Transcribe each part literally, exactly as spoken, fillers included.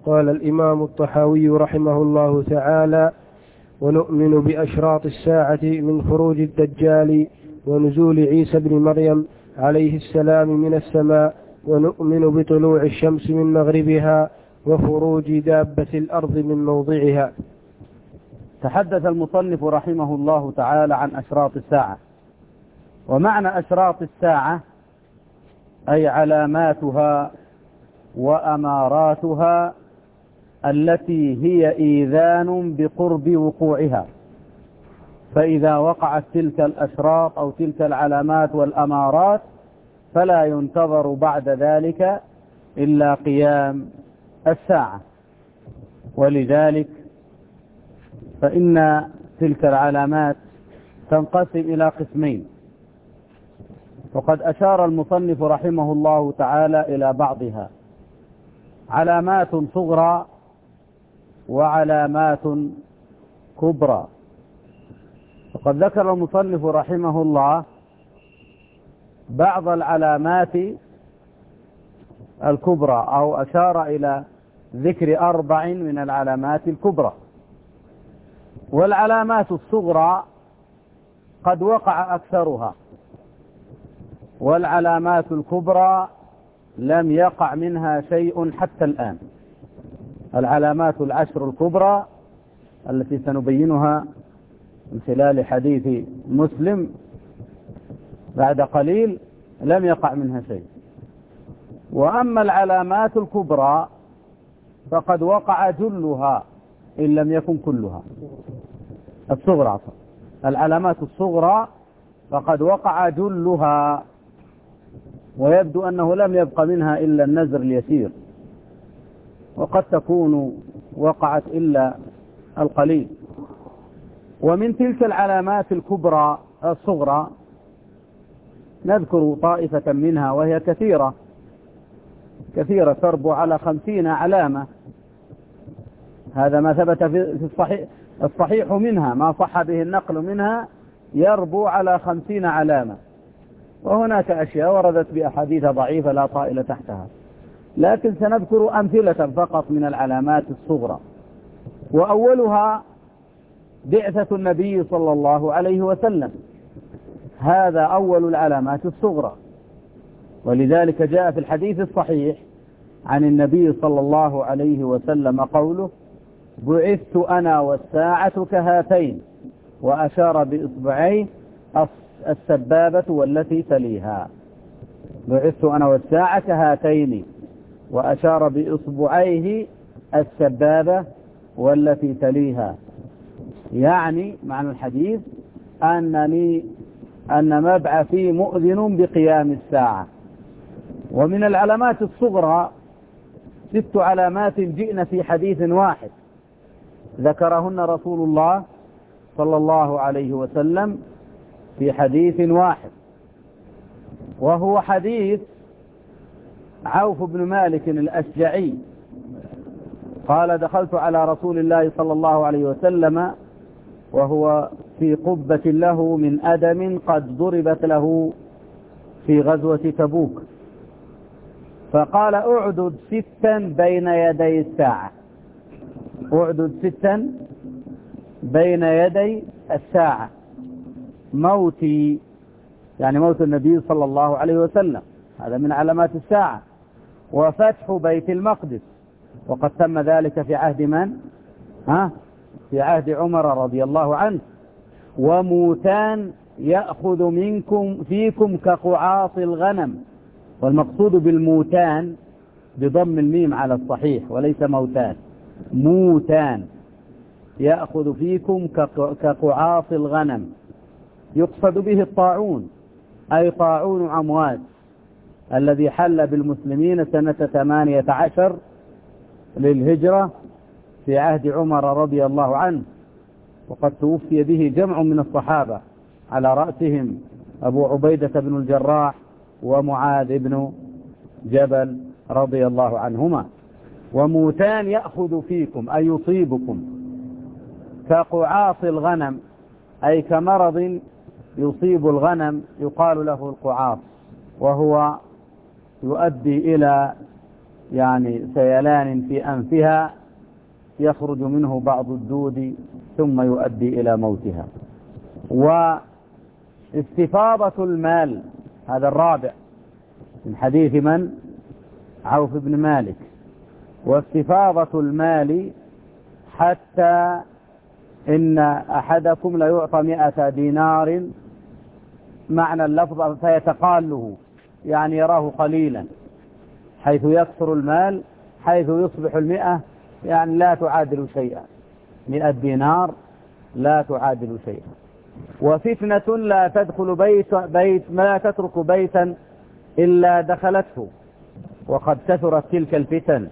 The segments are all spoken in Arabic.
قال الإمام الطحاوي رحمه الله تعالى: ونؤمن بأشراط الساعة من خروج الدجال ونزول عيسى بن مريم عليه السلام من السماء، ونؤمن بطلوع الشمس من مغربها وخروج دابة الأرض من موضعها. تحدث المصنف رحمه الله تعالى عن أشراط الساعة. ومعنى أشراط الساعة أي علاماتها وأماراتها التي هي إيذان بقرب وقوعها. فإذا وقعت تلك الأشراط أو تلك العلامات والأمارات فلا ينتظر بعد ذلك إلا قيام الساعة. ولذلك فإن تلك العلامات تنقسم إلى قسمين، وقد أشار المصنف رحمه الله تعالى إلى بعضها: علامات صغرى وعلامات كبرى. وقد ذكر المصنف رحمه الله بعض العلامات الكبرى، أو أشار إلى ذكر أربع من العلامات الكبرى. والعلامات الصغرى قد وقع أكثرها، والعلامات الكبرى لم يقع منها شيء حتى الآن. العلامات العشر الكبرى التي سنبينها من خلال حديث مسلم بعد قليل لم يقع منها شيء. وأما العلامات الكبرى فقد وقع جلها إن لم يكن كلها. الصغرى العلامات الصغرى فقد وقع جلها، ويبدو أنه لم يبق منها إلا النزر اليسير، وقد تكون وقعت إلا القليل. ومن تلك العلامات الكبرى الصغرى نذكر طائفة منها، وهي كثيرة كثيرة تربو على خمسين علامة. هذا ما ثبت في الصحيح, الصحيح منها، ما صح به النقل منها يربو على خمسين علامة. وهناك أشياء وردت بأحاديث ضعيفة لا طائل تحتها، لكن سنذكر أمثلة فقط من العلامات الصغرى. وأولها بعثة النبي صلى الله عليه وسلم، هذا أول العلامات الصغرى. ولذلك جاء في الحديث الصحيح عن النبي صلى الله عليه وسلم قوله: بعثت أنا والساعة كهاتين، وأشار بإصبعيه السبابة والتي تليها. بعثت أنا والساعة كهاتين، وأشار بإصبعيه السبابة والتي تليها. يعني معنى الحديث أنني أن مبعثي مؤذن بقيام الساعة. ومن العلامات الصغرى ست علامات جئن في حديث واحد ذكرهن رسول الله صلى الله عليه وسلم في حديث واحد، وهو حديث عوف بن مالك الأشجعي قال: دخلت على رسول الله صلى الله عليه وسلم وهو في قبة له من أدم قد ضربت له في غزوة تبوك، فقال: اعدد ستا بين يدي الساعة، اعدد ستا بين يدي الساعة: موتي، يعني موت النبي صلى الله عليه وسلم، هذا من علامات الساعة. وفتح بيت المقدس، وقد تم ذلك في عهد من؟ ها؟ في عهد عمر رضي الله عنه. وموتان يأخذ منكم فيكم كقعاص الغنم، والمقصود بالموتان بضم الميم على الصحيح وليس موتان، موتان يأخذ فيكم كقعاص الغنم، يقصد به الطاعون، أي طاعون أمواج الذي حل بالمسلمين سنة ثمانية عشر للهجرة في عهد عمر رضي الله عنه، وقد توفي به جمع من الصحابة على رأسهم أبو عبيدة بن الجراح ومعاذ بن جبل رضي الله عنهما. وموتان يأخذ فيكم أي يصيبكم كقعاص الغنم، أي كمرض يصيب الغنم يقال له القعاص، وهو يؤدي إلى يعني سيلان في أنفها يخرج منه بعض الدود ثم يؤدي إلى موتها. واستفاضة المال، هذا الرابع من حديث من؟ عوف بن مالك. واستفاضة المال حتى إن أحدكم لا يعطى مئة دينار، معنى اللفظ فيتقاله، يعني يراه قليلا، حيث يكثر المال، حيث يصبح المئة يعني لا تعادل شيئا، مئة دينار لا تعادل شيئا. وفتنة لا تدخل بيت, بيت ما تترك بيتا إلا دخلته، وقد كثرت تلك الفتن،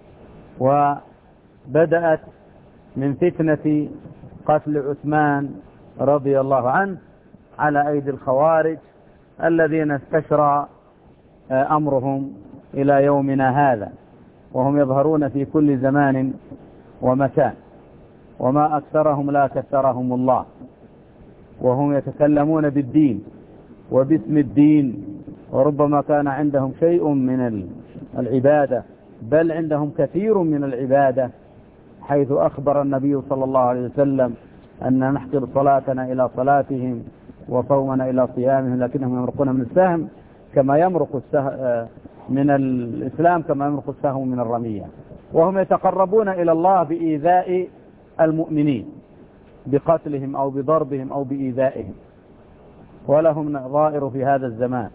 وبدأت من فتنة قتل عثمان رضي الله عنه على أيدي الخوارج الذين استشرى أمرهم إلى يومنا هذا، وهم يظهرون في كل زمان ومكان، وما أكثرهم لا كثرهم الله، وهم يتكلمون بالدين وباسم الدين، وربما كان عندهم شيء من العبادة، بل عندهم كثير من العبادة، حيث أخبر النبي صلى الله عليه وسلم أن نحقر صلاتنا إلى صلاتهم وصومنا إلى صيامهم، لكنهم يمرقون من السهم كما يمرق السهم من الإسلام، كما يمرق السهم من الرمية. وهم يتقربون إلى الله بإيذاء المؤمنين، بقتلهم أو بضربهم أو بإيذائهم، ولهم نظائر في هذا الزمان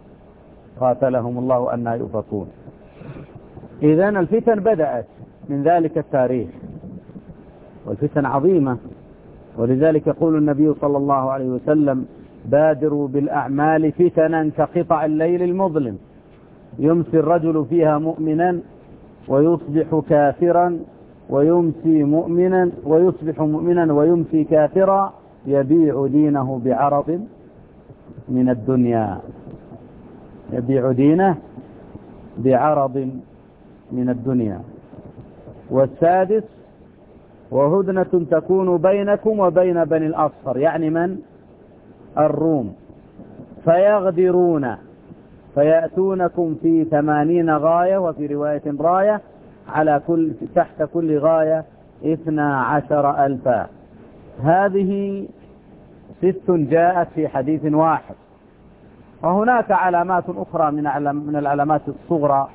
قاتلهم الله أن يؤفكون. إذن الفتن بدأت من ذلك التاريخ، والفتن عظيمة، ولذلك يقول النبي صلى الله عليه وسلم: بادروا بالأعمال فتنا كقطع الليل المظلم، يمسي الرجل فيها مؤمنا ويصبح كافرا، ويمسي مؤمنا ويصبح مؤمنا ويمسي كافرا، يبيع دينه بعرض من الدنيا، يبيع دينه بعرض من الدنيا. والسادس: وهدنة تكون بينكم وبين بني الأصفر، يعني من؟ الروم، فيغدرون فيأتونكم في ثمانين غاية، وفي رواية راية، على كل تحت كل غاية اثنا عشر ألفا. هذه ست جاءت في حديث واحد. وهناك علامات أخرى من العلامات الصغرى،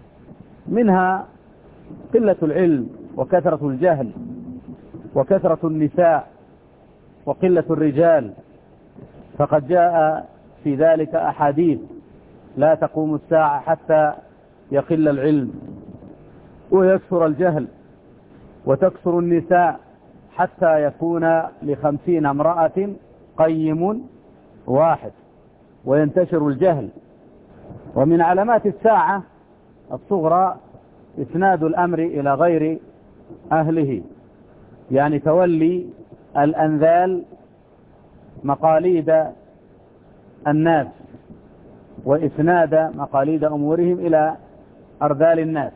منها قلة العلم وكثرة الجهل وكثرة النساء وقلة الرجال، فقد جاء في ذلك أحاديث: لا تقوم الساعة حتى يقل العلم ويكثر الجهل وتكثر النساء، حتى يكون لخمسين امرأة قيم واحد وينتشر الجهل. ومن علامات الساعة الصغرى إسناد الأمر إلى غير أهله، يعني تولي الأنذال مقاليد الناس، وإسناد مقاليد أمورهم إلى أرذال الناس،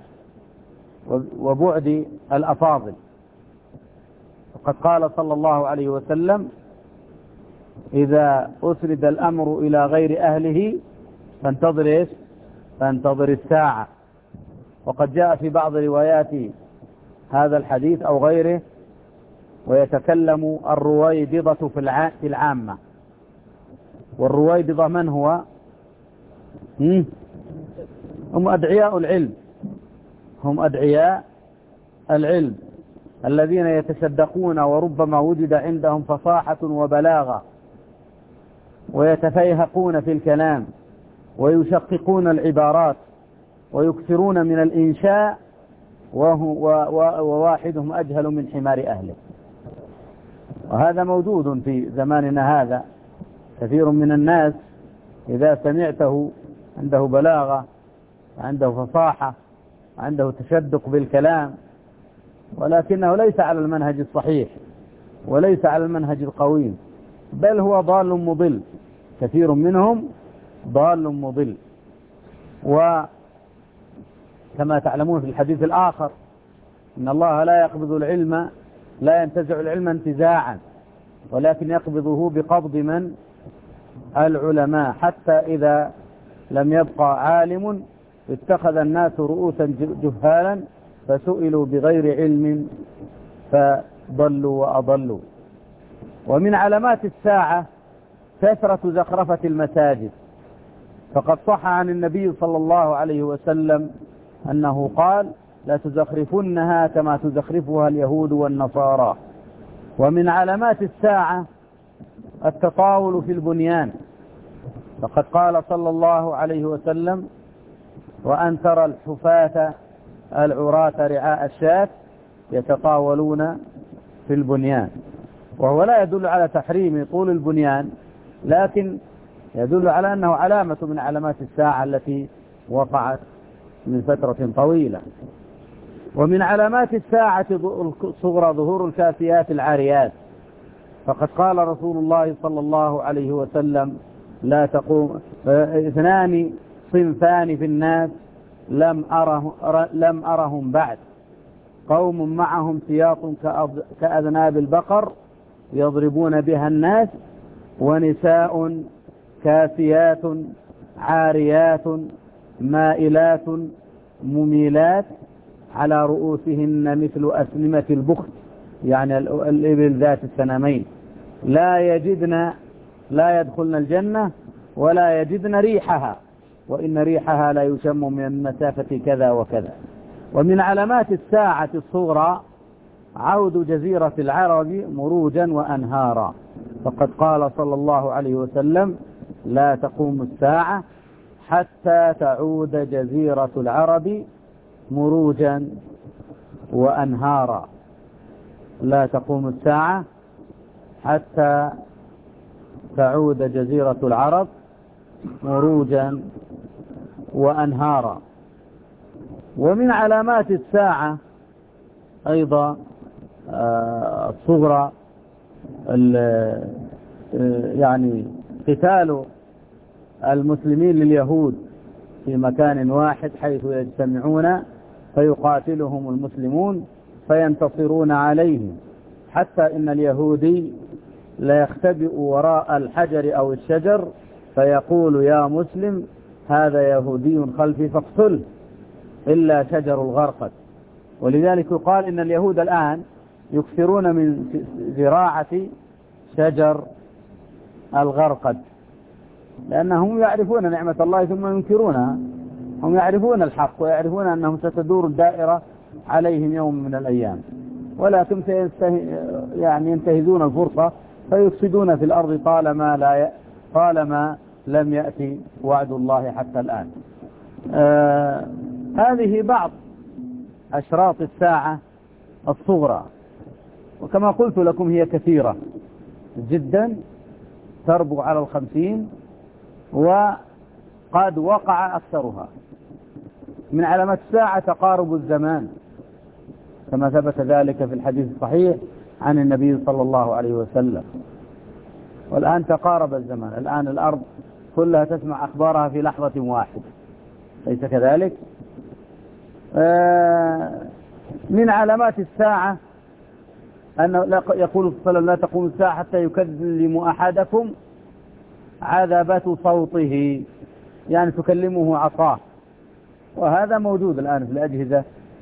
وبعد الأفاضل. وقد قال صلى الله عليه وسلم: إذا أسرد الأمر إلى غير أهله فانتظر إيش؟ فانتظر الساعة. وقد جاء في بعض روايات هذا الحديث أو غيره: ويتكلم الرويبضة في العامة. والرويبضة من هو؟ هم أدعياء العلم، هم أدعياء العلم الذين يتصدقون، وربما وجد عندهم فصاحة وبلاغة، ويتفيهقون في الكلام، ويشققون العبارات، ويكثرون من الإنشاء، وهو وواحدهم أجهل من حمار أهله. وهذا موجود في زماننا هذا. كثير من الناس إذا سمعته عنده بلاغة، عنده فصاحة، عنده تشدق بالكلام، ولكنه ليس على المنهج الصحيح وليس على المنهج القويم، بل هو ضال مضل. كثير منهم ضال مضل. وكما تعلمون في الحديث الآخر: إن الله لا يقبض العلم، لا ينتزع العلم انتزاعا، ولكن يقبضه بقبض من؟ العلماء، حتى إذا لم يبقى عالم اتخذ الناس رؤوسا جهالا فسئلوا بغير علم فضلوا وأضلوا. ومن علامات الساعة كثرة زخرفة المساجد، فقد صح عن النبي صلى الله عليه وسلم أنه قال: لا تزخرفنها كما تزخرفها اليهود والنصارى. ومن علامات الساعة التطاول في البنيان، فقد قال صلى الله عليه وسلم: وأن ترى الحفاة العراة رعاء الشاة يتطاولون في البنيان. وهو لا يدل على تحريم طول البنيان، لكن يدل على أنه علامة من علامات الساعة التي وقعت من فترة طويلة. ومن علامات الساعة الصغرى ظهور الكاسيات العاريات، فقد قال رسول الله صلى الله عليه وسلم: لا تقوم اثنان صنفان في الناس لم أره لم أرهم بعد، قوم معهم سياط كأذناب البقر يضربون بها الناس، ونساء كاسيات عاريات مائلات مميلات على رؤوسهن مثل أسنمة البخت، يعني الإبل ذات السنامين، لا يجدن لا يدخلن الجنة ولا يجدن ريحها، وإن ريحها لا يشم من مسافة كذا وكذا. ومن علامات الساعة الصغرى عود جزيرة العرب مروجا وأنهارا، فقد قال صلى الله عليه وسلم: لا تقوم الساعة حتى تعود جزيرة العرب مروجا وأنهارا. لا تقوم الساعة حتى تعود جزيرة العرب مروجا وأنهارا. ومن علامات الساعة أيضا الصغرى يعني قتال المسلمين لليهود في مكان واحد حيث يجتمعون فيقاتلهم المسلمون فينتصرون عليهم، حتى إن اليهودي لا يختبئ وراء الحجر أو الشجر فيقول: يا مسلم هذا يهودي خلفي فاقتله، إلا شجر الغرقد. ولذلك يقال إن اليهود الآن يكثرون من زراعة شجر الغرقد، لأنهم يعرفون نعمة الله ثم ينكرونها. هم يعرفون الحق ويعرفون أنهم ستدور الدائرة عليهم يوم من الأيام، ولكن يعني ينتهزون الفرصة فيفسدون في الأرض طالما لا ي... طالما لم يأتي وعد الله حتى الآن. آه... هذه بعض أشراط الساعة الصغرى، وكما قلت لكم هي كثيرة جدا تربو على الخمسين، وقد وقع أكثرها. من علامات الساعة تقارب الزمان، كما ثبت ذلك في الحديث الصحيح عن النبي صلى الله عليه وسلم. والآن تقارب الزمان، الآن الأرض كلها تسمع أخبارها في لحظة واحدة، ليس كذلك؟ من علامات الساعة أنه يقول صلى الله عليه وسلم: لا تقوم الساعة حتى يكلم أحدكم عذبة صوته، يعني تكلمه عصاه. وهذا موجود الآن في الأجهزة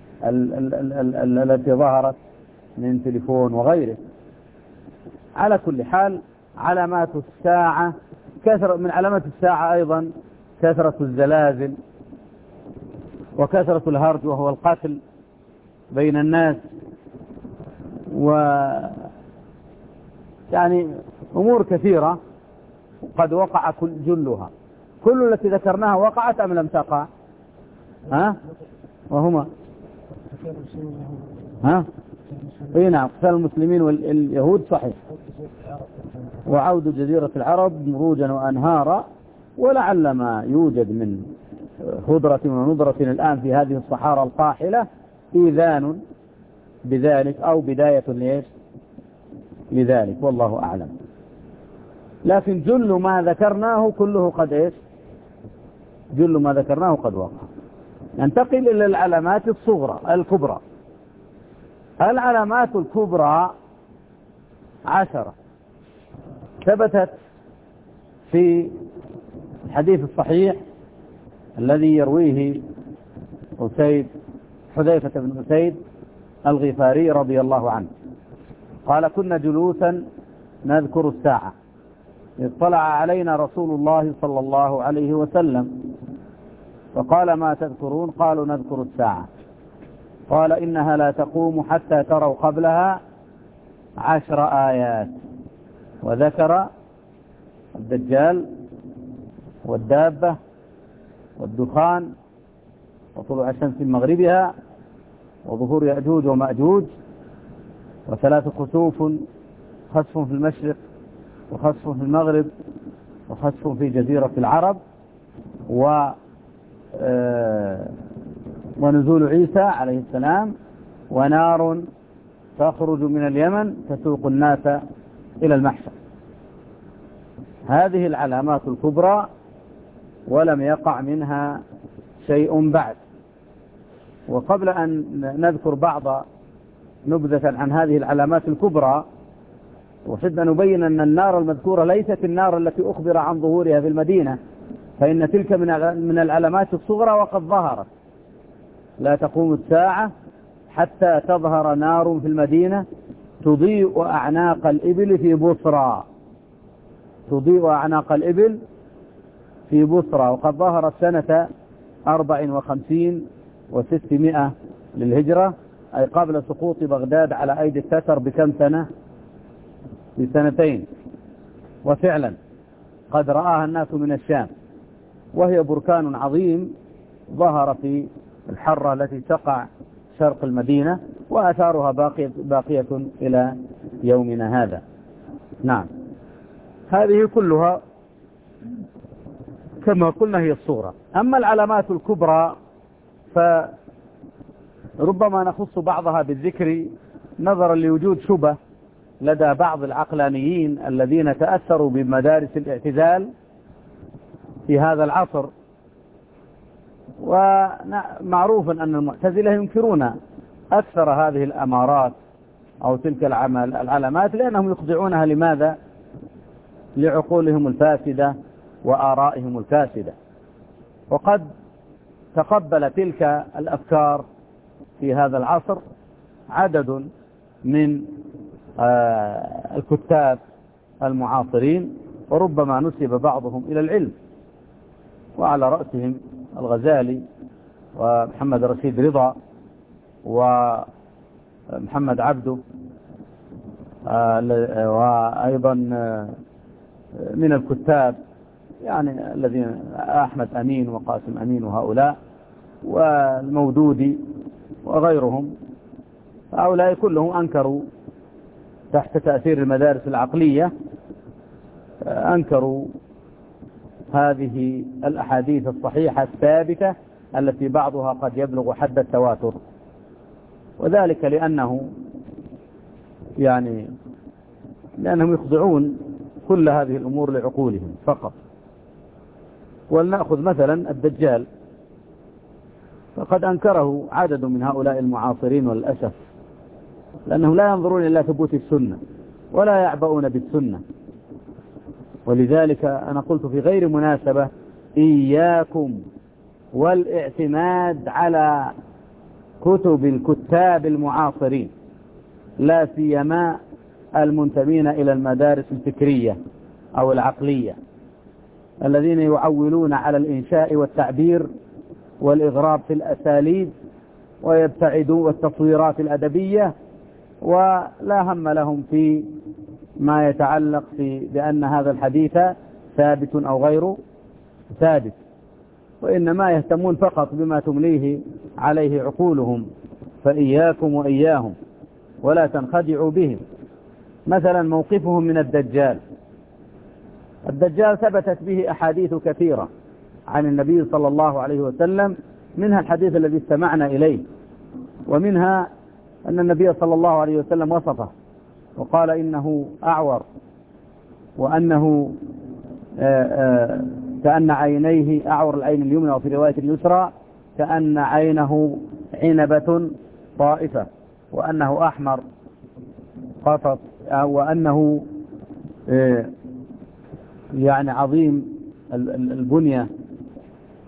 التي ظهرت من تليفون وغيره. على كل حال علامات الساعة كثرة. من علامات الساعة أيضا كثرة الزلازل وكثرة الهرج وهو القتل بين الناس، و يعني أمور كثيرة قد وقع كل جلها. كل التي ذكرناها وقعت أم لم تقع؟ ها؟ وهما ها؟ اي نعم، قتال المسلمين واليهود صحيح، وعود جزيرة العرب مروجا وأنهارا. ولعل ما يوجد من خضرة ونضرة الآن في هذه الصحارى القاحلة إيذان بذلك أو بداية ليش لذلك، والله أعلم. لكن جل ما ذكرناه كله قد إيش جل ما ذكرناه قد وقع. ننتقل إلى العلامات الصغرى الكبرى. العلامات الكبرى عشرة ثبتت في الحديث الصحيح الذي يرويه أسيد حذيفة بن أسيد الغفاري رضي الله عنه قال: كنا جلوسا نذكر الساعة إذ طلع علينا رسول الله صلى الله عليه وسلم فقال: ما تذكرون؟ قالوا: نذكر الساعة. قال: إنها لا تقوم حتى تروا قبلها عشر آيات. وذكر الدجال والدابة والدخان وطلوع الشمس من مغربها وظهور يأجوج ومأجوج وثلاث خسوف: خسف في المشرق وخسف في المغرب وخسف في جزيرة العرب و ونزول عيسى عليه السلام ونار تخرج من اليمن تسوق الناس إلى المحشر. هذه العلامات الكبرى ولم يقع منها شيء بعد. وقبل أن نذكر بعض نبذة عن هذه العلامات الكبرى أحب أن نبين أن النار المذكورة ليست النار التي أخبر عن ظهورها في المدينة، فإن تلك من العلامات الصغرى وقد ظهرت. لا تقوم الساعة حتى تظهر نار في المدينة تضيء أعناق الإبل في بصرى تضيء أعناق الإبل في بصرى وقد ظهرت سنة أربع وخمسين وستمائة للهجرة، أي قبل سقوط بغداد على أيدي التتر بكم سنة؟ بسنتين. وفعلا قد رآها الناس من الشام، وهي بركان عظيم ظهر في الحرة التي تقع شرق المدينة، وآثارها باقية, باقية إلى يومنا هذا. نعم، هذه كلها كما قلنا هي الصورة. أما العلامات الكبرى فربما نخص بعضها بالذكر نظرا لوجود شبه لدى بعض العقلانيين الذين تأثروا بمدارس الاعتزال في هذا العصر. ومعروف أن المعتزلة ينكرون أكثر هذه الأمارات أو تلك العلامات لأنهم يخضعونها لماذا؟ لعقولهم الفاسدة وآرائهم الفاسدة. وقد تقبل تلك الأفكار في هذا العصر عدد من الكتاب المعاصرين، وربما نسب بعضهم إلى العلم، وعلى رأسهم الغزالي ومحمد رشيد رضا ومحمد عبده، وأيضا من الكتاب يعني الذين أحمد أمين وقاسم أمين وهؤلاء والمودودي وغيرهم. هؤلاء كلهم أنكروا تحت تأثير المدارس العقلية، أنكروا هذه الأحاديث الصحيحة الثابتة التي بعضها قد يبلغ حد التواتر، وذلك لأنه يعني لأنهم يخضعون كل هذه الأمور لعقولهم فقط. ولنأخذ مثلا الدجال، فقد أنكره عدد من هؤلاء المعاصرين والأسف، لأنهم لا ينظرون إلى ثبوت السنة ولا يعبؤون بالسنة. ولذلك أنا قلت في غير مناسبة: إياكم والاعتماد على كتب الكتاب المعاصرين، لا سيما المنتمين إلى المدارس الفكرية أو العقلية، الذين يعولون على الإنشاء والتعبير والإغراب في الأساليب ويبتعدون والتصويرات الأدبية، ولا هم لهم في ما يتعلق في بأن هذا الحديث ثابت أو غير ثابت، وإنما يهتمون فقط بما تمليه عليه عقولهم. فإياكم وإياهم ولا تنخدعوا بهم. مثلا موقفهم من الدجال. الدجال ثبتت به أحاديث كثيرة عن النبي صلى الله عليه وسلم، منها الحديث الذي استمعنا إليه، ومنها أن النبي صلى الله عليه وسلم وصفه وقال إنه أعور، وأنه آآ آآ كأن عينيه أعور العين اليمنى، وفي رواية اليسرى كأن عينه عنبة طائفة، وأنه أحمر قطط، وأنه يعني عظيم البنية.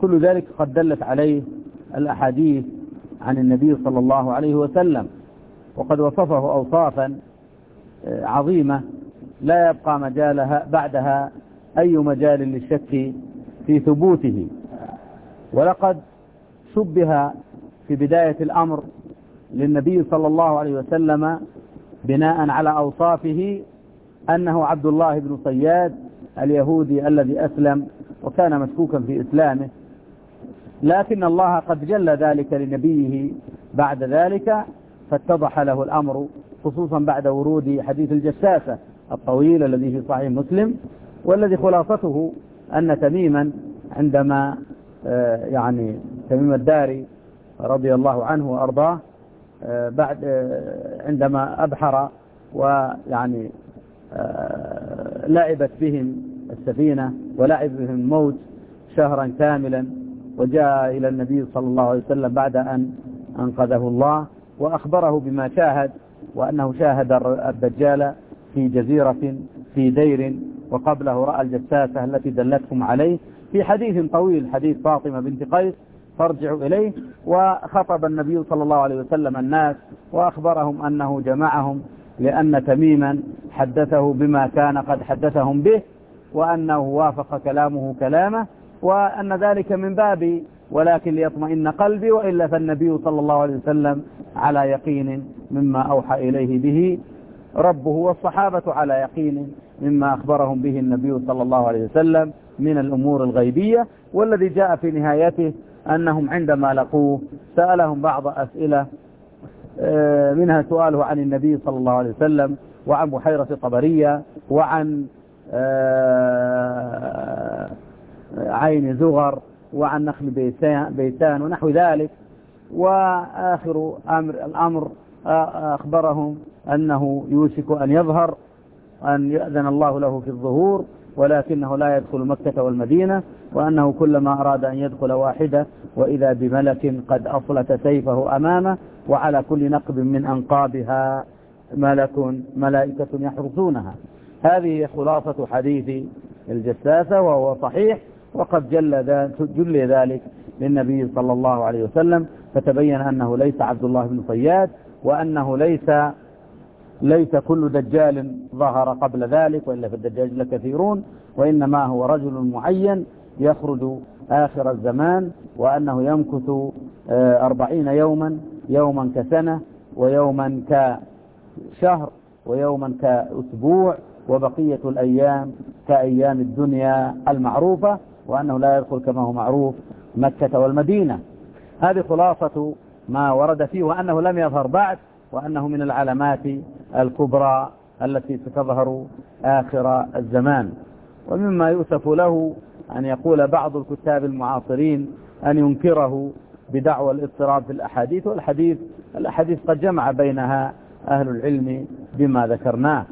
وكل ذلك قد دلت عليه الأحاديث عن النبي صلى الله عليه وسلم، وقد وصفه أوصافا عظيمة لا يبقى مجالها بعدها أي مجال للشك في ثبوته. ولقد شبه في بداية الأمر للنبي صلى الله عليه وسلم بناء على أوصافه أنه عبد الله بن صياد اليهودي الذي أسلم وكان مشكوكا في إسلامه، لكن الله قد جل ذلك لنبيه بعد ذلك فاتضح له الأمر، خصوصا بعد ورود حديث الجساسة الطويل الذي في صحيح مسلم، والذي خلاصته أن تميما عندما يعني تميم الداري رضي الله عنه وأرضاه بعد عندما أبحر ويعني لعبت بهم السفينة ولعب بهم الموت شهرا كاملا، وجاء إلى النبي صلى الله عليه وسلم بعد أن أنقذه الله وأخبره بما شاهد، وأنه شاهد الدجال في جزيرة في دير، وقبله رأى الجساسة التي دلتهم عليه في حديث طويل، حديث فاطمة بنت قيس فارجعوا إليه. وخطب النبي صلى الله عليه وسلم الناس وأخبرهم أنه جمعهم لأن تميما حدثه بما كان قد حدثهم به، وأنه وافق كلامه كلامه، وأن ذلك من باب ولكن ليطمئن قلبي، وإلا فالنبي صلى الله عليه وسلم على يقين مما أوحى إليه به ربه، والصحابة على يقين مما أخبرهم به النبي صلى الله عليه وسلم من الأمور الغيبية. والذي جاء في نهايته أنهم عندما لقوه سألهم بعض أسئلة، منها سؤاله عن النبي صلى الله عليه وسلم وعن بحيرة طبرية وعن عين زغر وعن نخل بيسان ونحو ذلك. وآخر أمر الأمر أخبرهم أنه يوشك أن يظهر، أن يأذن الله له في الظهور، ولكنه لا يدخل مكة والمدينة، وأنه كلما أراد أن يدخل واحدة وإذا بملك قد أصلت سيفه أمامه، وعلى كل نقب من أنقابها ملك ملائكة يحرسونها. هذه خلاصة حديث الجساسة، وهو صحيح، وقد جل, جل ذلك للنبي صلى الله عليه وسلم، فتبين أنه ليس عبد الله بن صياد، وأنه ليس ليس كل دجال ظهر قبل ذلك، وإلا في الدجاج لكثيرون، وإنما هو رجل معين يخرج آخر الزمان، وأنه يمكث أربعين يوما، يوما كسنة ويوما كشهر ويوما كأسبوع، وبقية الأيام كأيام الدنيا المعروفة، وأنه لا يدخل كما هو معروف مكة والمدينة. هذه خلاصة ما ورد فيه، وأنه لم يظهر بعد، وأنه من العلامات الكبرى التي ستظهر آخر الزمان. ومما يؤسف له أن يقول بعض الكتاب المعاصرين أن ينكره بدعوى الاضطراب في الأحاديث، والحديث الأحاديث قد جمع بينها أهل العلم بما ذكرناه،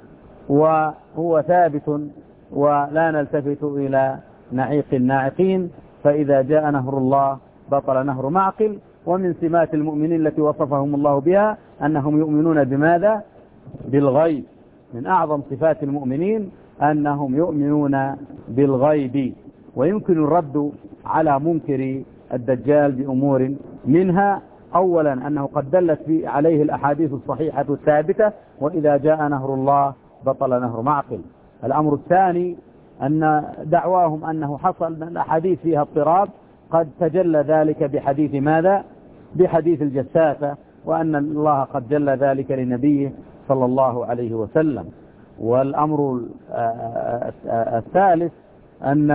وهو ثابت، ولا نلتفت إلى نعيق الناعقين، فإذا جاء نهر الله بطل نهر معقل. ومن سمات المؤمنين التي وصفهم الله بها أنهم يؤمنون بماذا؟ بالغيب. من أعظم صفات المؤمنين أنهم يؤمنون بالغيب. ويمكن الرد على منكر الدجال بأمور، منها أولا أنه قد دلت عليه الأحاديث الصحيحة الثابتة، وإذا جاء نهر الله بطل نهر معقل. الأمر الثاني أن دعواهم أنه حصل الأحاديث فيها اضطراب قد تجلى ذلك بحديث ماذا؟ بحديث الجساسة، وأن الله قد جلى ذلك لنبيه صلى الله عليه وسلم. والأمر الثالث أن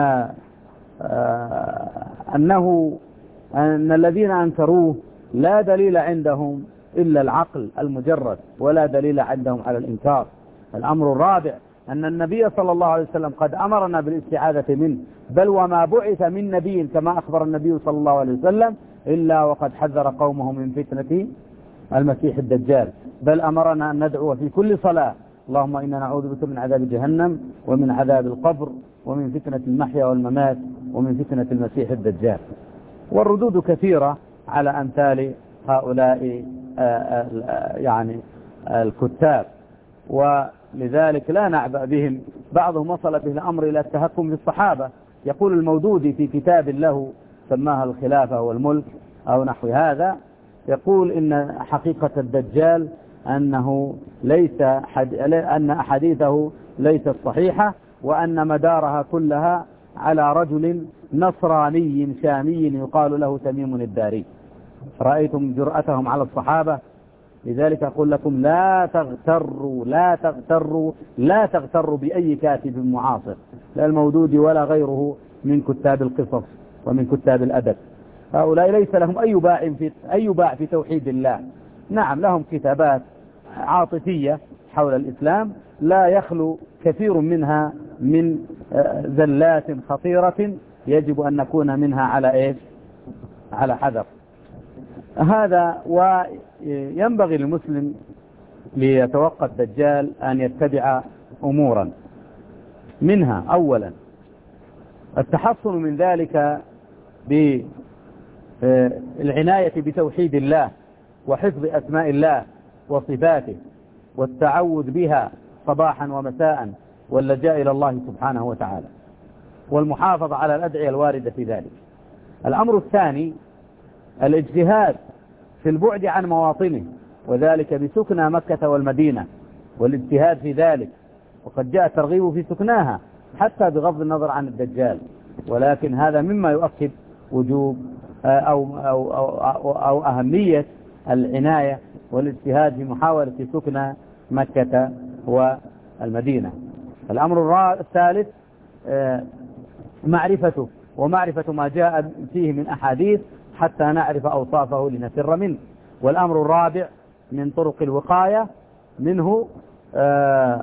أنه أن الذين أنكروه لا دليل عندهم إلا العقل المجرد، ولا دليل عندهم على الإنكار. الأمر الرابع أن النبي صلى الله عليه وسلم قد أمرنا بالاستعاذة منه، بل وما بعث من نبي كما أخبر النبي صلى الله عليه وسلم إلا وقد حذر قومه من فتنة المسيح الدجال، بل أمرنا أن ندعو في كل صلاة اللهم إنا نعوذ بك من عذاب جهنم ومن عذاب القبر ومن فتنة المحيا والممات ومن فتنة المسيح الدجال. والردود كثيرة على أمثال هؤلاء يعني الكتاب، ولذلك لا نعبأ بهم. بعضهم وصل به الأمر إلى التهكم بالصحابة. يقول المودودي في كتاب له سماها الخلافة والملك أو نحو هذا. يقول إن حقيقة الدجال أنه ليس حد... أن أحاديثه ليست صحيحة، وأن مدارها كلها على رجل نصراني شامي يقال له تميم الداري. رأيتم جرأتهم على الصحابة، لذلك أقول لكم لا تغتروا لا تغتروا لا تغتروا بأي كاتب معاصر، لا المودود ولا غيره من كتاب القصص ومن كتاب الأدب. هؤلاء ليس لهم أي باع في أي باع في توحيد الله. نعم لهم كتابات عاطفية حول الإسلام لا يخلو كثير منها من زلات خطيرة يجب أن نكون منها على إيش؟ على حذر. هذا وينبغي للمسلم ليتوقع الدجال أن يتبع أمورا، منها أولا التحصن من ذلك بالعناية بتوحيد الله وحفظ أسماء الله وصفاته والتعوذ بها صباحا ومساء واللجاء إلى الله سبحانه وتعالى، والمحافظة على الأدعية الواردة في ذلك. الأمر الثاني الاجتهاد في البعد عن مواطنه، وذلك بسكنى مكة والمدينة، والاجتهاد في ذلك، وقد جاء الترغيب في سكناها حتى بغض النظر عن الدجال، ولكن هذا مما يؤكد وجوب أو, أو, أو, أو, أو أهمية العناية والاجتهاد في محاولة سكنى مكة والمدينة. الأمر الثالث معرفته ومعرفة ما جاء فيه من أحاديث حتى نعرف أوصافه لنفر منه. والأمر الرابع من طرق الوقاية منه آآ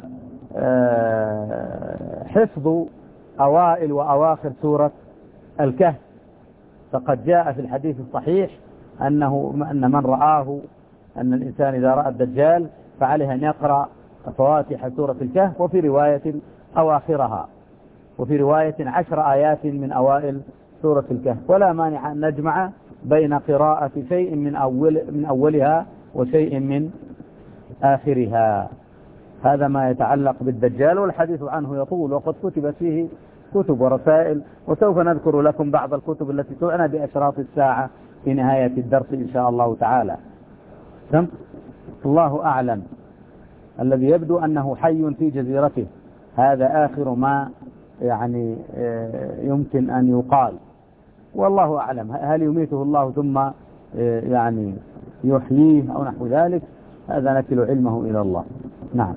آآ حفظ أوائل وأواخر سورة الكهف، فقد جاء في الحديث الصحيح أنه أن من رآه أن الإنسان إذا رأى الدجال فعليه أن يقرأ فواتح سورة الكهف، وفي رواية أواخرها، وفي رواية عشر آيات من أوائل سورة الكهف، ولا مانع أن نجمع بين قراءة شيء من أول من أولها وشيء من آخرها. هذا ما يتعلق بالدجال، والحديث عنه يطول وقد كتبت فيه كتب ورسائل، وسوف نذكر لكم بعض الكتب التي تعنى بأشراط الساعة في نهاية الدرس إن شاء الله تعالى. الله أعلم. الذي يبدو أنه حي في جزيرته، هذا آخر ما يعني يمكن أن يقال، والله أعلم. هل يميته الله ثم يعني يحييه أو نحو ذلك؟ هذا نكل علمه إلى الله. نعم.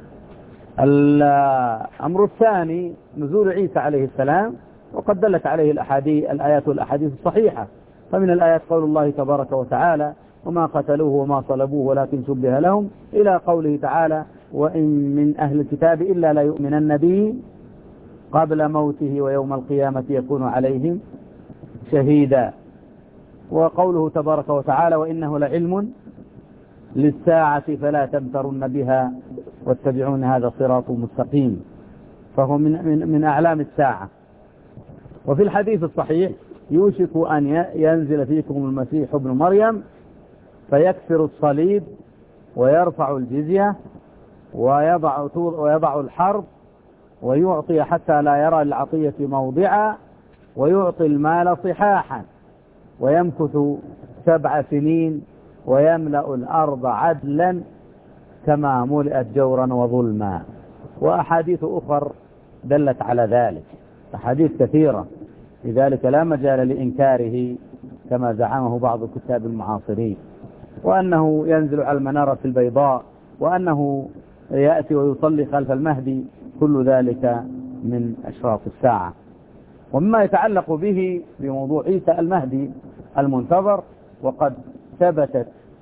الأمر الثاني نزول عيسى عليه السلام، وقد دلت عليه الأحاديث الآيات والأحاديث الصحيحة. فمن الآيات قول الله تبارك وتعالى وما قتلوه وما صلبوه ولكن شبه لهم، إلى قوله تعالى وإن من أهل الكتاب إلا لا يؤمنن به قبل موته ويوم القيامة يكون عليهم شهيدا. وقوله تبارك وتعالى وإنه لعلم للساعة فلا تمترن بها واتبعون هذا صراط مستقيم، فهو من, من, من أعلام الساعة. وفي الحديث الصحيح يوشك أن ينزل فيكم المسيح ابن مريم فيكسر الصليب ويرفع الجزية ويضع, ويضع الحرب ويعطي حتى لا يرى العطية موضعا ويعطي المال صحاحا ويمكث سبع سنين ويملأ الأرض عدلا كما ملئت جورا وظلما. وأحاديث أخر دلت على ذلك، أحاديث كثيرة، لذلك لا مجال لإنكاره كما زعمه بعض الكتاب المعاصرين، وأنه ينزل على المنارة البيضاء، وأنه يأتي ويصلي خلف المهدي، كل ذلك من أشراط الساعة. ومما يتعلق به بموضوع عيسى المهدي المنتظر، وقد ثبتت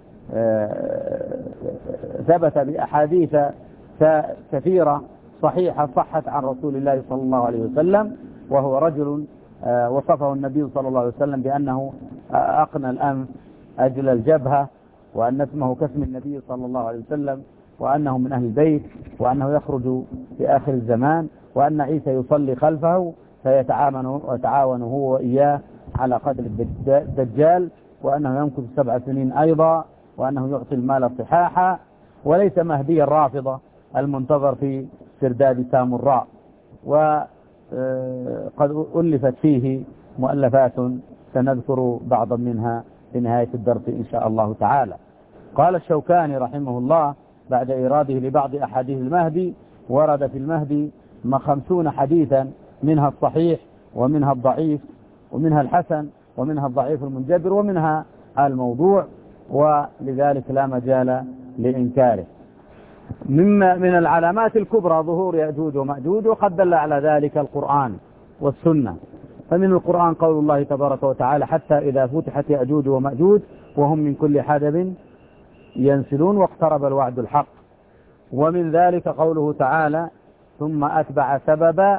ثبت بأحاديث كثيرة صحيحة صحت عن رسول الله صلى الله عليه وسلم، وهو رجل وصفه النبي صلى الله عليه وسلم بأنه أقنى الأنف أجل الجبهة، وأن اسمه كاسم النبي صلى الله عليه وسلم، وأنه من أهل البيت، وأنه يخرج في آخر الزمان، وأن عيسى يصلي خلفه فيتعاون ويتعاون هو وإياه على قدر الدجال، وأنه يمكث سبع سنين أيضا، وأنه يعطي المال صحاحا، وليس مهدي الرافضة المنتظر في سرداب سامراء. وقد ألفت فيه مؤلفات سنذكر بعضا منها في نهاية الدرس إن شاء الله تعالى. قال الشوكاني رحمه الله بعد إراده لبعض أحاديث المهدي: ورد في المهدي ما خمسون حديثا، منها الصحيح ومنها الضعيف ومنها الحسن ومنها الضعيف المنجبر ومنها الموضوع، ولذلك لا مجال لإنكاره. مما من العلامات الكبرى ظهور يأجوج ومأجوج، وقد دل على ذلك القرآن والسنة. فمن القرآن قول الله تبارك وتعالى: حتى إذا فتحت يأجوج ومأجوج وهم من كل حدب ينسلون واقترب الوعد الحق. ومن ذلك قوله تعالى: ثم أتبع سببا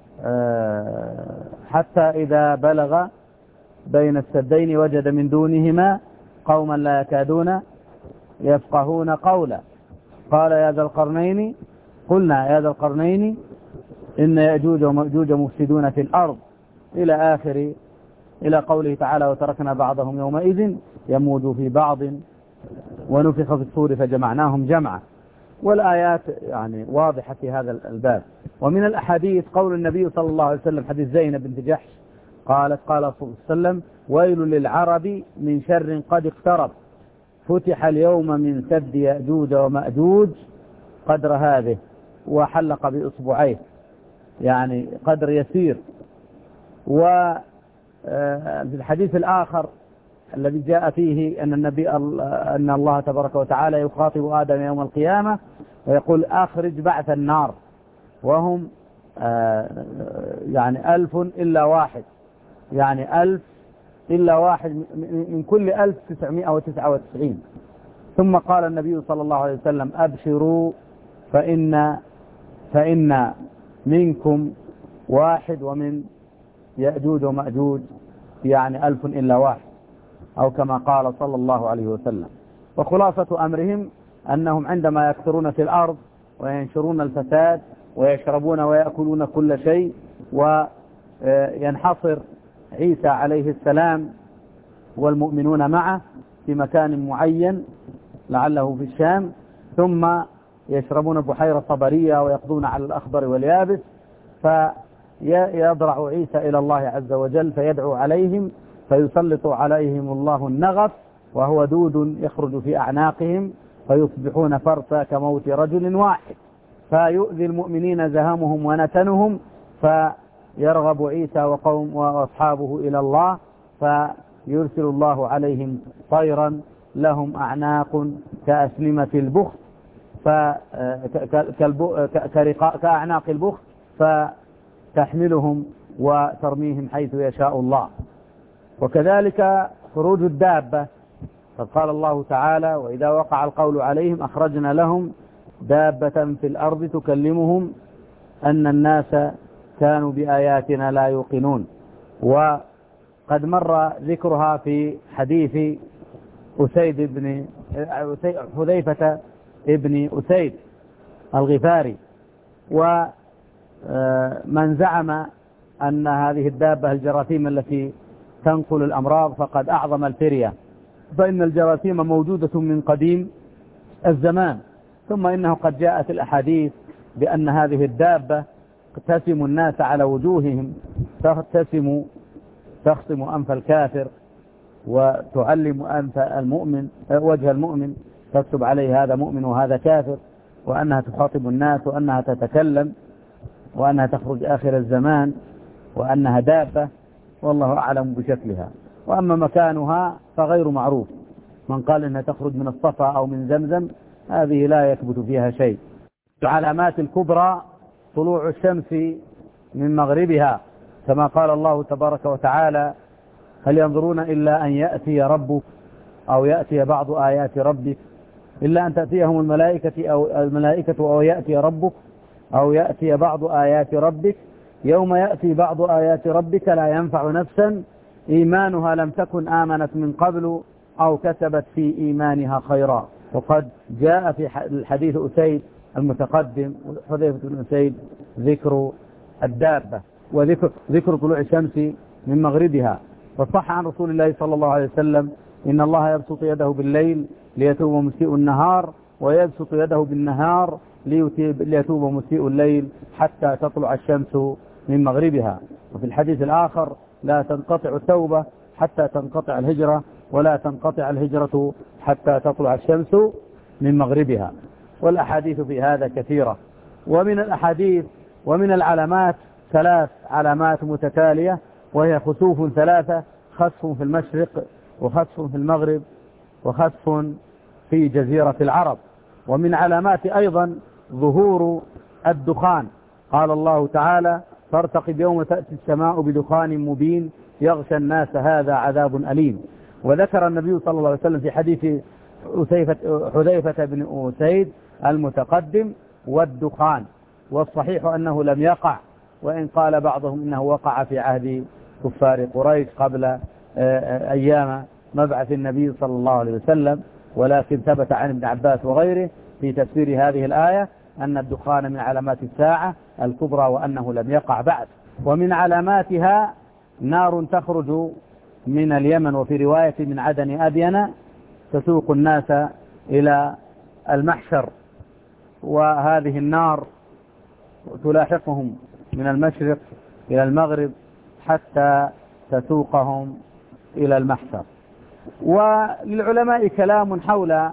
حتى إذا بلغ بين السدين وجد من دونهما قوما لا يكادون يفقهون قولا قال يا ذا القرنين قلنا يا ذا القرنين إن يأجوج ومأجوج مفسدون في الأرض إلى آخر إلى قوله تعالى: وتركنا بعضهم يومئذ يموج في بعض ونفخ في الصور فجمعناهم جمعا. والآيات يعني واضحة في هذا الباب. ومن الأحاديث قول النبي صلى الله عليه وسلم حديث زينب بنت جحش قالت: قال صلى الله عليه وسلم: ويل للعرب من شر قد اقترب، فتح اليوم من سد يأجوج ومأجوج قدر هذه، وحلق بإصبعيه يعني قدر يسير. وفي الحديث الآخر الذي جاء فيه أن النبي أن الله تبارك وتعالى يخاطب آدم يوم القيامة ويقول: أخرج بعث النار، وهم يعني ألف إلا واحد، يعني ألف إلا واحد من كل ألف تسعمائة وتسعة وتسعين. ثم قال النبي صلى الله عليه وسلم: أبشروا فإن فإن منكم واحد ومن يأجوج ومأجوج يعني ألف إلا واحد، أو كما قال صلى الله عليه وسلم. وخلاصة أمرهم أنهم عندما يكثرون في الأرض وينشرون الفساد ويشربون ويأكلون كل شيء، وينحصر عيسى عليه السلام والمؤمنون معه في مكان معين لعله في الشام، ثم يشربون بحيرة صبرية ويقضون على الأخضر واليابس، فيضرع عيسى إلى الله عز وجل فيدعو عليهم فيسلط عليهم الله النغف، وهو دود يخرج في أعناقهم فيصبحون فرسا كموت رجل واحد، فيؤذي المؤمنين زهمهم ونتنهم، فيرغب عيسى وقوم وأصحابه إلى الله، فيرسل الله عليهم طيرا لهم أعناق كأسلمة البخت كأعناق البخت فتحملهم وترميهم حيث يشاء الله. وكذلك خروج الدابة، قد قال الله تعالى: وإذا وقع القول عليهم أخرجنا لهم دابة في الأرض تكلمهم أن الناس كانوا بآياتنا لا يوقنون. وقد مر ذكرها في حديث أسيد بن حذيفة ابن أسيد الغفاري. ومن زعم أن هذه الدابة الجراثيم التي تنقل الأمراض فقد أعظم الفرية، فإن الجراثيم موجودة من قديم الزمان، ثم إنه قد جاءت الأحاديث بأن هذه الدابة تسم الناس على وجوههم، تسم تخصم أنف الكافر وتعلم أنف المؤمن وجه المؤمن، تكتب عليه هذا مؤمن وهذا كافر، وأنها تخاطب الناس، وأنها تتكلم، وأنها تخرج آخر الزمان، وأنها دابة، والله أعلم بشكلها. وأما مكانها فغير معروف، من قال إنها تخرج من الصفا أو من زمزم هذه لا يثبت فيها شيء. العلامات الكبرى طلوع الشمس من مغربها، كما قال الله تبارك وتعالى: هل ينظرون إلا أن يأتي ربك أو يأتي بعض آيات ربك، إلا أن تأتيهم الملائكة أو الملائكة أو يأتي ربك أو يأتي بعض آيات ربك، يوم يأتي بعض آيات ربك لا ينفع نفسا إيمانها لم تكن آمنت من قبل أو كسبت في إيمانها خيرا. وقد جاء في الحديث أسيد المتقدم حذيفة بن أسيد ذكر الدابة وذكر ذكر طلوع الشمس من مغربها. وصح عن رسول الله صلى الله عليه وسلم: إن الله يبسط يده بالليل ليتوب مسيء النهار، ويبسط يده بالنهار ليتوب مسيء الليل حتى تطلع الشمس من مغربها. وفي الحديث الآخر: لا تنقطع التوبة حتى تنقطع الهجرة، ولا تنقطع الهجرة حتى تطلع الشمس من مغربها. والأحاديث في هذا كثيرة. ومن الأحاديث ومن العلامات ثلاث علامات متتالية، وهي خسوف ثلاثة: خسف في المشرق، وخسف في المغرب، وخسف في جزيرة العرب. ومن علامات أيضا ظهور الدخان. قال الله تعالى: فارتقب يوم تأتي السماء بدخان مبين يغشى الناس هذا عذاب أليم. وذكر النبي صلى الله عليه وسلم في حديث حذيفة بن أسيد المتقدم والدخان، والصحيح أنه لم يقع، وإن قال بعضهم إنه وقع في عهد كفار قريش قبل أيام مبعث النبي صلى الله عليه وسلم، ولكن ثبت عن ابن عباس وغيره في تفسير هذه الآية أن الدخان من علامات الساعة الكبرى، وأنه لم يقع بعد. ومن علاماتها نار تخرج من اليمن، وفي رواية من عدن أدين، تسوق الناس إلى المحشر. وهذه النار تلاحقهم من المشرق إلى المغرب حتى تسوقهم إلى المحشر. وللعلماء كلام حول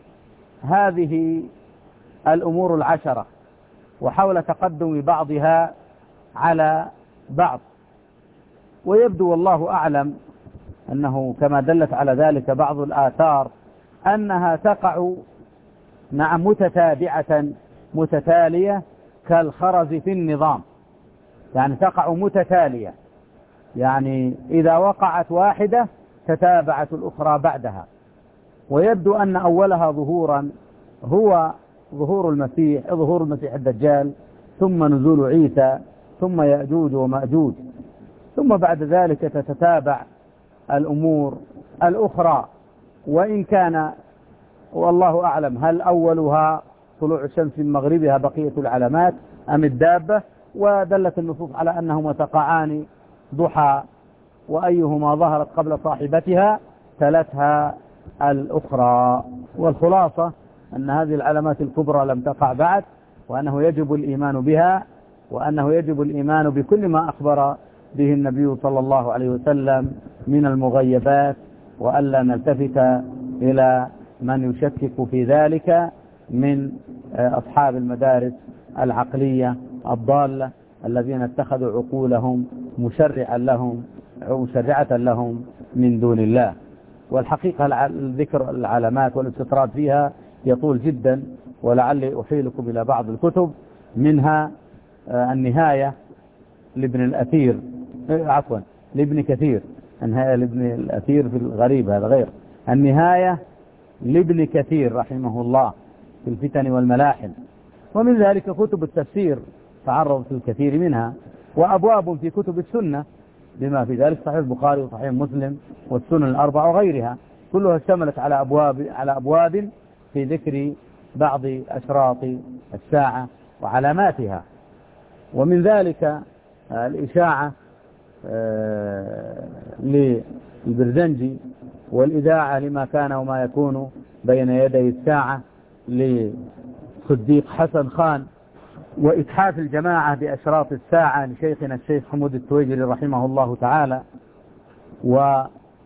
هذه الأمور العشرة، وحول تقدم بعضها على بعض. ويبدو والله أعلم أنه كما دلت على ذلك بعض الآثار أنها تقع نعم متتابعة متتالية كالخرز في النظام، يعني تقع متتالية، يعني إذا وقعت واحدة تتابعت الأخرى بعدها. ويبدو أن أولها ظهورا هو ظهور المسيح ظهور المسيح الدجال، ثم نزول عيسى، ثم يأجوج ومأجوج، ثم بعد ذلك تتتابع الأمور الأخرى. وإن كان والله أعلم هل أولها طلوع الشمس من مغربها بقية العلامات أم الدابة. ودلت النصوص على أنهما تقعان ضحى، وأيهما ظهرت قبل صاحبتها تلتها الأخرى. والخلاصة أن هذه العلامات الكبرى لم تقع بعد، وأنه يجب الإيمان بها، وأنه يجب الإيمان بكل ما أخبر به النبي صلى الله عليه وسلم من المغيبات، وألا نلتفت إلى من يشكك في ذلك من أصحاب المدارس العقلية الضالة الذين اتخذوا عقولهم مشرعا لهم مشرعة لهم من دون الله. والحقيقة ذكر العلامات والاستطراد فيها يطول جدا، ولعلي أحيلكم إلى بعض الكتب، منها النهاية لابن الأثير عفوا لابن كثير النهاية لابن الأثير في الغريب، هذا غير النهاية لابن كثير رحمه الله في الفتن والملاحم. ومن ذلك كتب التفسير تعرضت الكثير منها، وأبواب في كتب السنة بما في ذلك صحيح البخاري وصحيح مسلم والسنن الأربع وغيرها، كلها اشتملت على أبواب على أبواب في ذكر بعض أشراط الساعة وعلاماتها. ومن ذلك الإشاعة للبرزنجي، والإذاعة لما كان وما يكون بين يدي الساعة لصديق حسن خان، وإتحاف الجماعة بأشراط الساعة لشيخنا الشيخ حمود التويجري رحمه الله تعالى. و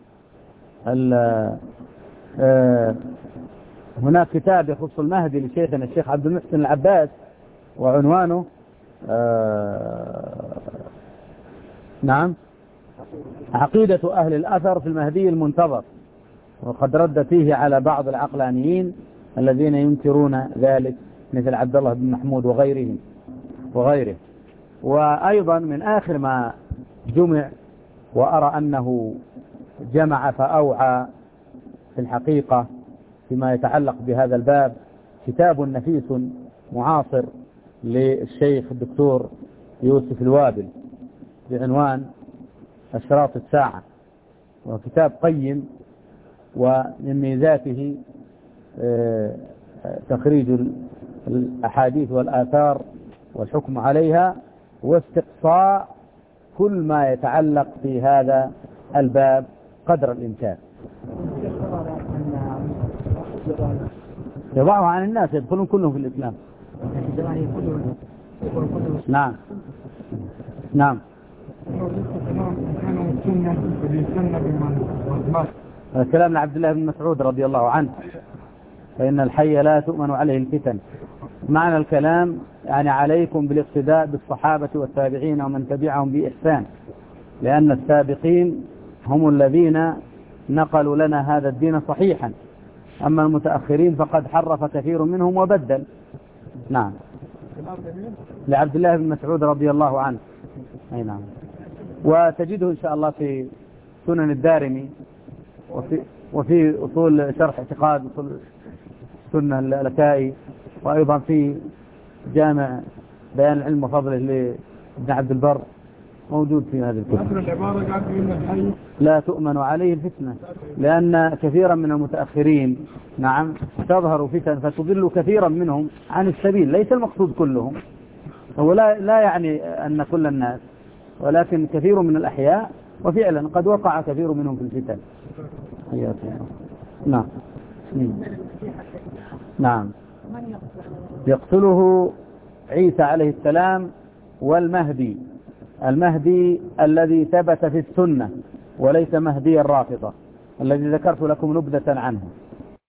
هناك كتاب يخص المهدي لشيخنا الشيخ عبد المحسن العباس، وعنوانه نعم عقيدة أهل الأثر في المهدي المنتظر، وقد رد فيه على بعض العقلانيين الذين ينكرون ذلك مثل عبد الله بن محمود وغيرهم وغيره. وأيضا من آخر ما جمع وأرى أنه جمع فأوعى في الحقيقة فيما يتعلق بهذا الباب كتاب نفيس معاصر للشيخ الدكتور يوسف الوابل بعنوان أشراط الساعة، وكتاب قيم. ومن ميزاته تخريج الأحاديث والآثار والحكم عليها، واستقصاء كل ما يتعلق في هذا الباب قدر الإمكان. يضعه عن الناس يدخلون كلهم في الإسلام. نعم نعم كلام عبد الله بن مسعود رضي الله عنه، فإن الحي لا تؤمن عليه الفتن. معنى الكلام يعني عليكم بالاقتداء بالصحابة والتابعين ومن تبعهم بإحسان، لأن السابقين هم الذين نقلوا لنا هذا الدين صحيحا، أما المتأخرين فقد حرف كثير منهم وبدل. نعم، لعبد الله بن مسعود رضي الله عنه. أي نعم. وتجده إن شاء الله في سنن الدارمي، وفي, وفي أصول شرح اعتقاد أصول سنة اللكائي، وأيضا في جامع بيان العلم وفضله لابن عبد البر، موجود في هذه الكتب. لا تؤمن عليه الفتنة، لأن كثيرا من المتأخرين نعم تظهر فتن فتضل كثيرا منهم عن السبيل. ليس المقصود كلهم، هو لا, لا يعني أن كل الناس، ولكن كثير من الأحياء، وفعلا قد وقع كثير منهم في الفتن. نعم نعم. يقتله عيسى عليه السلام والمهدي، المهدي الذي ثبت في السنة وليس مهدي الرافضة الذي ذكرت لكم نبذة عنه.